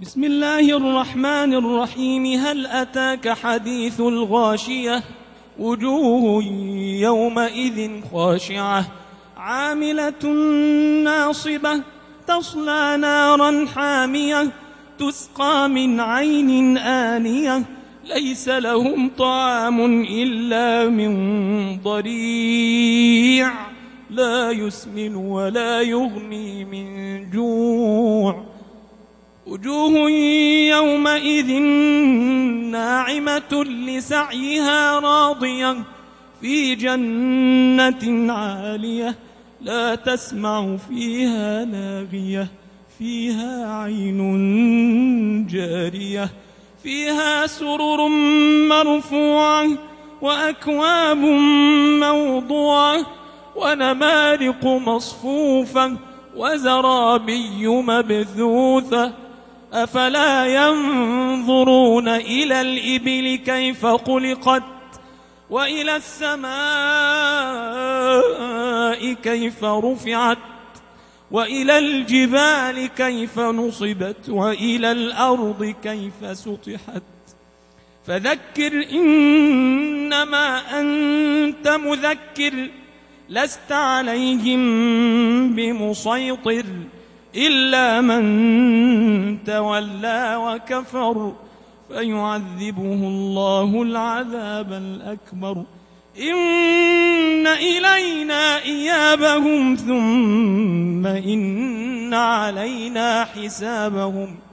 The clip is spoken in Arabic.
بسم الله الرحمن الرحيم. هل أتاك حديث الغاشية؟ وجوه يومئذ خاشعة عاملة ناصبة تصلى نارا حامية تسقى من عين آنية ليس لهم طعام إلا من ضريع لا يسمن ولا يغني من جوع. وجوه يومئذ ناعمة لسعيها راضية في جنة عالية لا تسمع فيها لاغية فيها عين جارية فيها سرر مرفوعة وأكواب موضوعة ونمارق مصفوفة وزرابي مبثوثة أفلا ينظرون إلى الإبل كيف خلقت وإلى السماء كيف رفعت وإلى الجبال كيف نصبت وإلى الأرض كيف سطحت فذكر إنما أنت مذكر لست عليهم بمسيطر إلا من تولى وكفر فيعذبه الله العذاب الأكبر إن إلينا إيابهم ثم إن علينا حسابهم